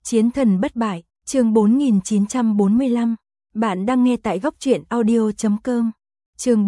Chiến thần bất bại, chương 4945. Bạn đang nghe tại góc truyện audio.com. Chương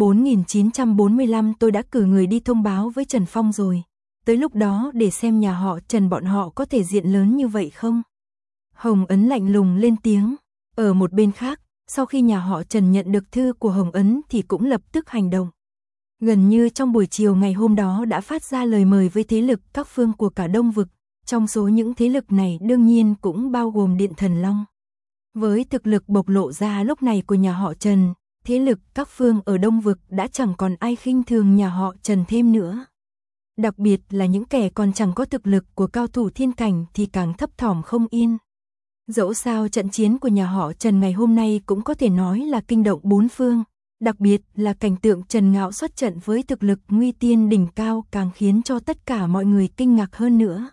4945 tôi đã cử người đi thông báo với Trần Phong rồi. Tới lúc đó để xem nhà họ Trần bọn họ có thể diện lớn như vậy không? Hồng Ấn lạnh lùng lên tiếng. Ở một bên khác, sau khi nhà họ Trần nhận được thư của Hồng Ấn thì cũng lập tức hành động. Gần như trong buổi chiều ngày hôm đó đã phát ra lời mời với thế lực các phương của cả Đông Vực. Trong số những thế lực này đương nhiên cũng bao gồm Điện Thần Long. Với thực lực bộc lộ ra lúc này của nhà họ Trần, thế lực các phương ở Đông Vực đã chẳng còn ai khinh thường nhà họ Trần thêm nữa. Đặc biệt là những kẻ còn chẳng có thực lực của cao thủ thiên cảnh thì càng thấp thỏm không yên. Dẫu sao trận chiến của nhà họ Trần ngày hôm nay cũng có thể nói là kinh động bốn phương, đặc biệt là cảnh tượng Trần Ngạo xuất trận với thực lực nguy tiên đỉnh cao càng khiến cho tất cả mọi người kinh ngạc hơn nữa.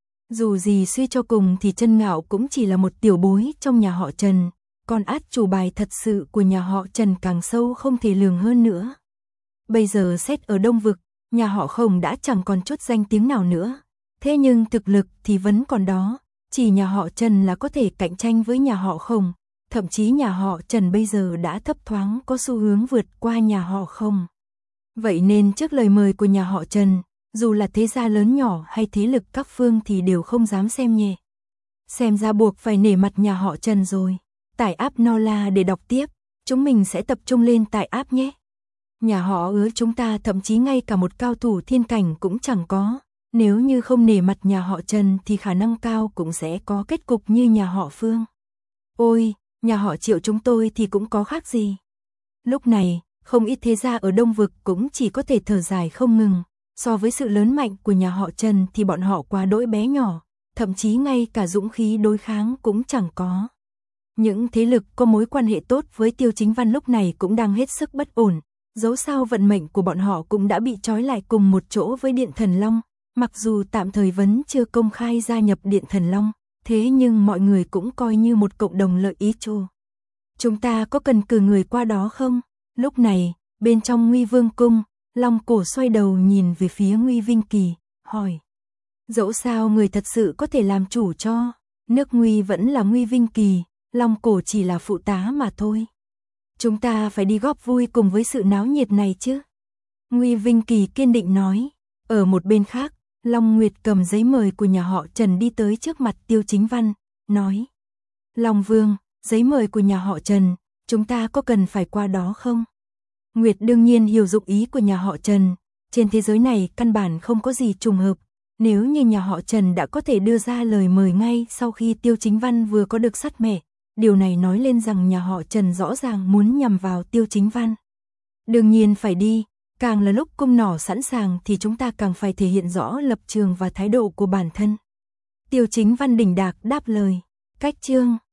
Dù gì suy cho cùng thì Trần Ngạo cũng chỉ là một tiểu bối trong nhà họ Trần, còn át chủ bài thật sự của nhà họ Trần càng sâu không thể lường hơn nữa. Bây giờ xét ở Đông Vực, nhà họ Khổng đã chẳng còn chút danh tiếng nào nữa, thế nhưng thực lực thì vẫn còn đó, chỉ nhà họ Trần là có thể cạnh tranh với nhà họ Khổng, thậm chí nhà họ Trần bây giờ đã thấp thoáng có xu hướng vượt qua nhà họ Khổng. Vậy nên trước lời mời của nhà họ Trần, dù là thế gia lớn nhỏ hay thế lực các phương thì đều không dám xem nhẹ. Xem ra buộc phải nể mặt nhà họ Trần rồi. Tải app Nola để đọc tiếp, chúng mình sẽ tập trung lên tải app nhé. Nhà họ Hứa chúng ta thậm chí ngay cả một cao thủ thiên cảnh cũng chẳng có. Nếu như không nể mặt nhà họ Trần thì khả năng cao cũng sẽ có kết cục như nhà họ Phương. Ôi, nhà họ Triệu chúng tôi thì cũng có khác gì. Lúc này, không ít thế gia ở Đông Vực cũng chỉ có thể thở dài không ngừng. So với sự lớn mạnh của nhà họ Trần thì bọn họ quá đỗi bé nhỏ, thậm chí ngay cả dũng khí đối kháng cũng chẳng có. Những thế lực có mối quan hệ tốt với Tiêu Chính Văn lúc này cũng đang hết sức bất ổn, dẫu sao vận mệnh của bọn họ cũng đã bị trói lại cùng một chỗ với Điện Thần Long, mặc dù tạm thời vẫn chưa công khai gia nhập Điện Thần Long, thế nhưng mọi người cũng coi như một cộng đồng lợi ích chung. Chúng ta có cần cử người qua đó không? Lúc này, bên trong Nguy Vương cung, Long Cổ xoay đầu nhìn về phía Nguy Vinh Kỳ, hỏi. Dẫu sao người thật sự có thể làm chủ cho, nước Nguy vẫn là Nguy Vinh Kỳ, Long Cổ chỉ là phụ tá mà thôi. Chúng ta phải đi góp vui cùng với sự náo nhiệt này chứ. Nguy Vinh Kỳ kiên định nói. Ở một bên khác, Long Nguyệt cầm giấy mời của nhà họ Trần đi tới trước mặt Tiêu Chính Văn, nói. Long Vương, giấy mời của nhà họ Trần, chúng ta có cần phải qua đó không? Nguyệt đương nhiên hiểu dụng ý của nhà họ Trần, trên thế giới này căn bản không có gì trùng hợp, nếu như nhà họ Trần đã có thể đưa ra lời mời ngay sau khi Tiêu Chính Văn vừa có được sát mẹ, điều này nói lên rằng nhà họ Trần rõ ràng muốn nhằm vào Tiêu Chính Văn. Đương nhiên phải đi, càng là lúc cung nỏ sẵn sàng thì chúng ta càng phải thể hiện rõ lập trường và thái độ của bản thân. Tiêu Chính Văn đỉnh đạc đáp lời, cách chương